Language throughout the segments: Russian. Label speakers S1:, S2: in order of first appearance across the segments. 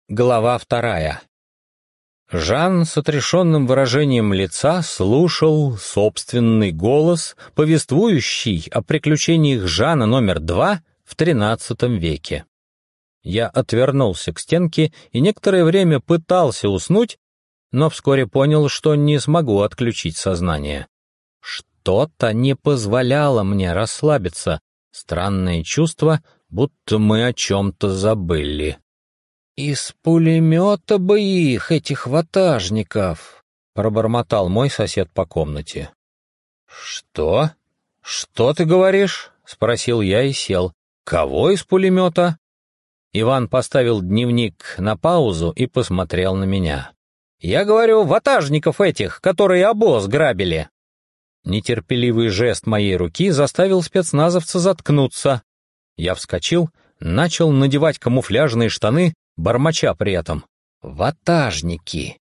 S1: Глава 2. Жан с отрешенным выражением лица слушал собственный голос, повествующий о приключениях Жана номер 2 в XIII веке. Я отвернулся к стенке и некоторое время пытался уснуть, но вскоре понял, что не смогу отключить сознание. Что-то не позволяло мне расслабиться, странное чувство, будто мы о чем-то забыли. «Из пулемета бы их, этих ватажников!» — пробормотал мой сосед по комнате. «Что? Что ты говоришь?» — спросил я и сел. «Кого из пулемета?» Иван поставил дневник на паузу и посмотрел на меня. «Я говорю, ватажников этих, которые обоз грабили!» Нетерпеливый жест моей руки заставил спецназовца заткнуться. Я вскочил, начал надевать камуфляжные штаны, бормоча при этом. «Ватажники!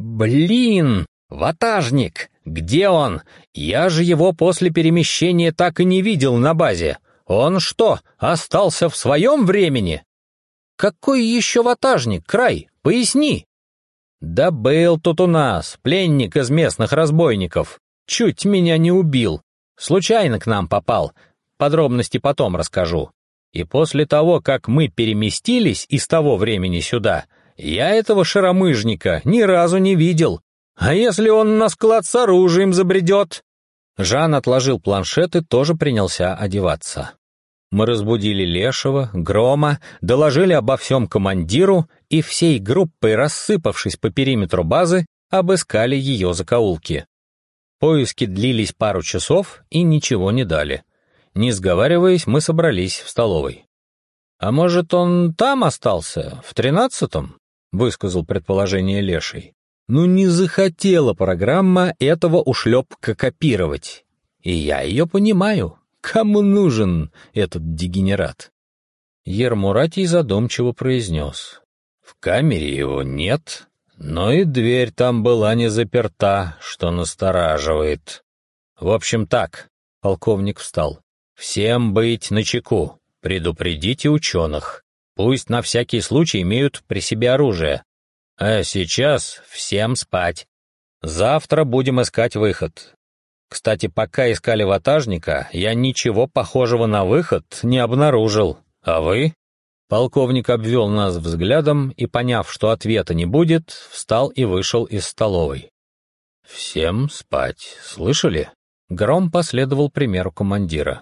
S1: Блин! Ватажник! Где он? Я же его после перемещения так и не видел на базе. Он что, остался в своем времени? Какой еще ватажник, Край? Поясни!» «Да был тут у нас пленник из местных разбойников. Чуть меня не убил. Случайно к нам попал. Подробности потом расскажу. И после того, как мы переместились из того времени сюда, я этого шаромыжника ни разу не видел. А если он на склад с оружием забредет?» Жан отложил планшет и тоже принялся одеваться. Мы разбудили Лешего, Грома, доложили обо всем командиру и всей группой, рассыпавшись по периметру базы, обыскали ее закоулки. Поиски длились пару часов и ничего не дали. Не сговариваясь, мы собрались в столовой. «А может, он там остался, в 13-м?» — высказал предположение Леший. «Ну не захотела программа этого ушлепка копировать. И я ее понимаю. Кому нужен этот дегенерат?» Ермуратий задумчиво произнес. «В камере его нет, но и дверь там была не заперта, что настораживает. В общем так», — полковник встал. «Всем быть начеку, предупредите ученых. Пусть на всякий случай имеют при себе оружие. А сейчас всем спать. Завтра будем искать выход. Кстати, пока искали ватажника, я ничего похожего на выход не обнаружил. А вы?» Полковник обвел нас взглядом и, поняв, что ответа не будет, встал и вышел из столовой. «Всем спать, слышали?» Гром последовал примеру командира.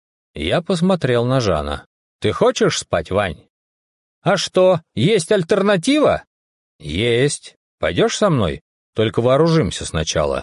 S1: Я посмотрел на Жана. «Ты хочешь спать, Вань?» «А что, есть альтернатива?» «Есть. Пойдешь со мной? Только вооружимся сначала».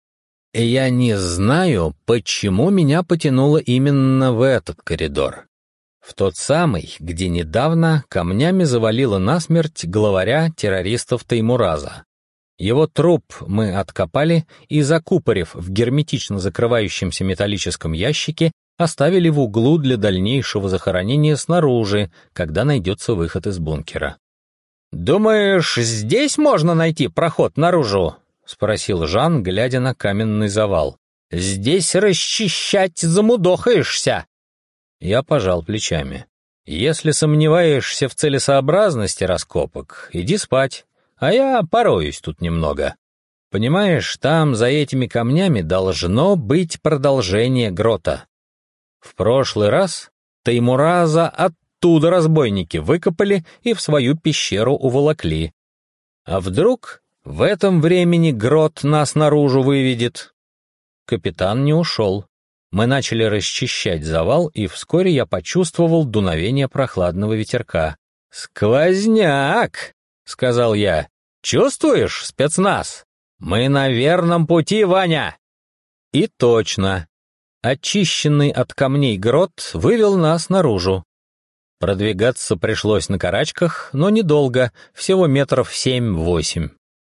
S1: Я не знаю, почему меня потянуло именно в этот коридор. В тот самый, где недавно камнями завалило насмерть главаря террористов Теймураза. Его труп мы откопали и, закупорив в герметично закрывающемся металлическом ящике, оставили в углу для дальнейшего захоронения снаружи, когда найдется выход из бункера. «Думаешь, здесь можно найти проход наружу?» — спросил Жан, глядя на каменный завал. «Здесь расчищать замудохаешься!» Я пожал плечами. «Если сомневаешься в целесообразности раскопок, иди спать, а я пороюсь тут немного. Понимаешь, там за этими камнями должно быть продолжение грота. В прошлый раз Теймураза оттуда разбойники выкопали и в свою пещеру уволокли. А вдруг в этом времени грот нас наружу выведет?» Капитан не ушел. Мы начали расчищать завал, и вскоре я почувствовал дуновение прохладного ветерка. «Сквозняк!» — сказал я. «Чувствуешь, спецназ? Мы на верном пути, Ваня!» И точно. Очищенный от камней грот вывел нас наружу. Продвигаться пришлось на карачках, но недолго, всего метров 7-8.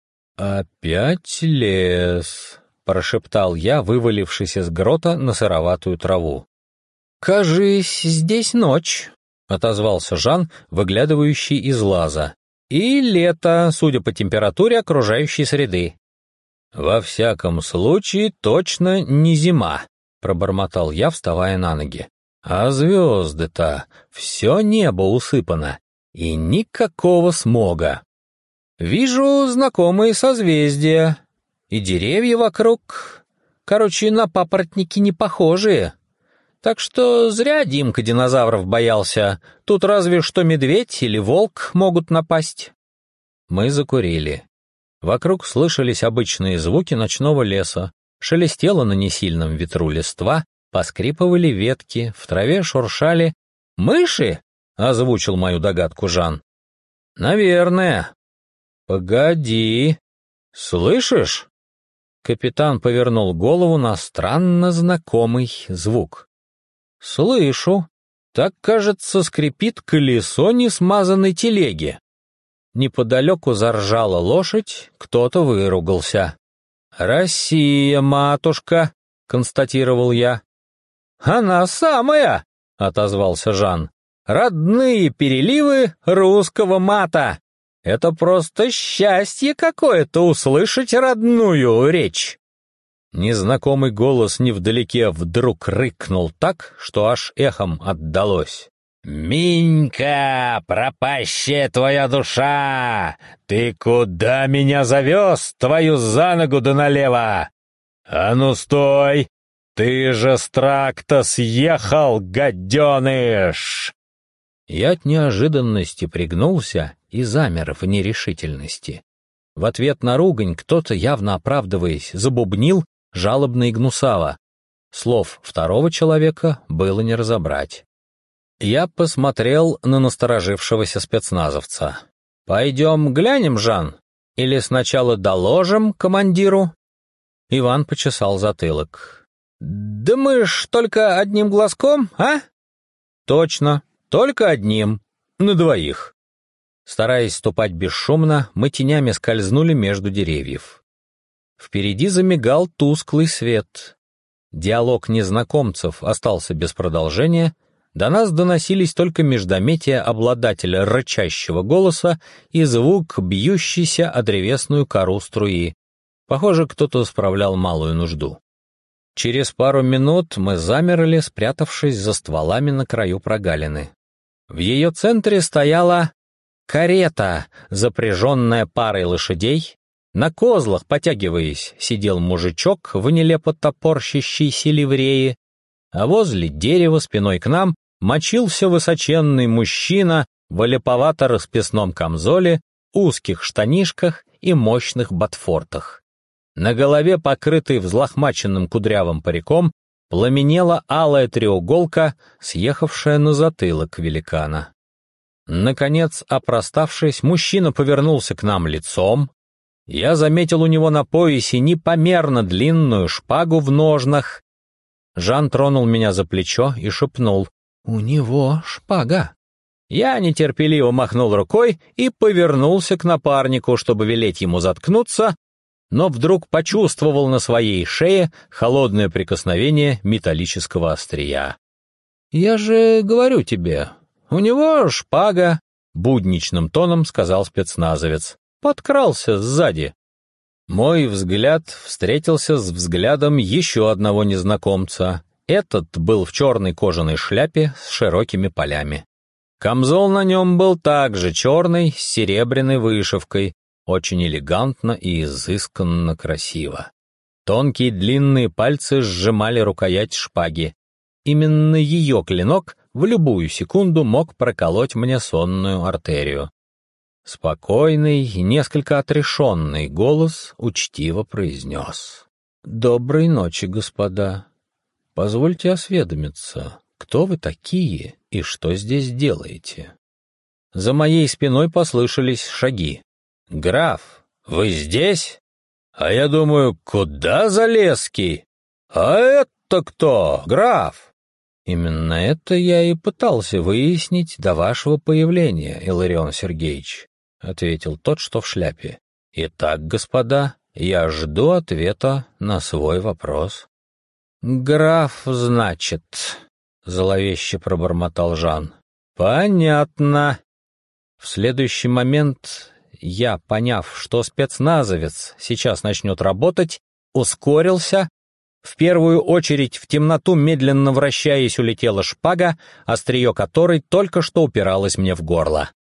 S1: «Опять лес», — прошептал я, вывалившись из грота на сыроватую траву. «Кажись, здесь ночь», — отозвался Жан, выглядывающий из лаза. «И лето, судя по температуре окружающей среды». «Во всяком случае, точно не зима», — пробормотал я, вставая на ноги. «А звезды-то, все небо усыпано. И никакого смога. Вижу знакомые созвездия, и деревья вокруг, короче, на папоротники не похожие. Так что зря Димка динозавров боялся, тут разве что медведь или волк могут напасть. Мы закурили. Вокруг слышались обычные звуки ночного леса, шелестела на несильном ветру листва, поскрипывали ветки, в траве шуршали. «Мыши?» — озвучил мою догадку Жан. «Наверное». «Погоди. Слышишь?» Капитан повернул голову на странно знакомый звук. «Слышу. Так, кажется, скрипит колесо несмазанной телеги». Неподалеку заржала лошадь, кто-то выругался. «Россия, матушка!» — констатировал я. «Она самая!» — отозвался Жан. «Родные переливы русского мата! Это просто счастье какое-то услышать родную речь!» Незнакомый голос невдалеке вдруг рыкнул так, что аж эхом отдалось. «Минька, пропащая твоя душа! Ты куда меня завез, твою за ногу да налево? А ну стой! Ты же с тракта съехал, гаденыш!» Я от неожиданности пригнулся и замер в нерешительности. В ответ на ругань кто-то, явно оправдываясь, забубнил жалобно и гнусаво. Слов второго человека было не разобрать. Я посмотрел на насторожившегося спецназовца. «Пойдем глянем, Жан? Или сначала доложим командиру?» Иван почесал затылок. «Да мы ж только одним глазком, а?» «Точно, только одним. На двоих». Стараясь ступать бесшумно, мы тенями скользнули между деревьев. Впереди замигал тусклый свет. Диалог незнакомцев остался без продолжения. До нас доносились только междометия обладателя рычащего голоса и звук, бьющийся о древесную кору струи. Похоже, кто-то справлял малую нужду. Через пару минут мы замерли, спрятавшись за стволами на краю прогалины. В ее центре стояла карета, запряженная парой лошадей. На козлах, потягиваясь, сидел мужичок в нелепо топорщащейся ливреи, а возле дерева спиной к нам мочился высоченный мужчина в олиповато-расписном камзоле, узких штанишках и мощных ботфортах. На голове, покрытой взлохмаченным кудрявым париком, пламенела алая треуголка, съехавшая на затылок великана. Наконец, опроставшись, мужчина повернулся к нам лицом. Я заметил у него на поясе непомерно длинную шпагу в ножнах. Жан тронул меня за плечо и шепнул: «У него шпага». Я нетерпеливо махнул рукой и повернулся к напарнику, чтобы велеть ему заткнуться, но вдруг почувствовал на своей шее холодное прикосновение металлического острия. «Я же говорю тебе, у него шпага», — будничным тоном сказал спецназовец. «Подкрался сзади». Мой взгляд встретился с взглядом еще одного незнакомца. Этот был в черной кожаной шляпе с широкими полями. Камзол на нем был также черный, с серебряной вышивкой, очень элегантно и изысканно красиво. Тонкие длинные пальцы сжимали рукоять шпаги. Именно ее клинок в любую секунду мог проколоть мне сонную артерию. Спокойный, несколько отрешенный голос учтиво произнес: «Доброй ночи, господа. Позвольте осведомиться, кто вы такие и что здесь делаете?» За моей спиной послышались шаги. «Граф, вы здесь? А я думаю, куда Залесский? А это кто, граф?» «Именно это я и пытался выяснить до вашего появления, Илларион Сергеевич», — ответил тот, что в шляпе. «Итак, господа, я жду ответа на свой вопрос». «Граф, значит», — зловеще пробормотал Жан. «Понятно». В следующий момент я, поняв, что спецназовец сейчас начнет работать, ускорился. В первую очередь в темноту, медленно вращаясь, улетела шпага, острие которой только что упиралось мне в горло.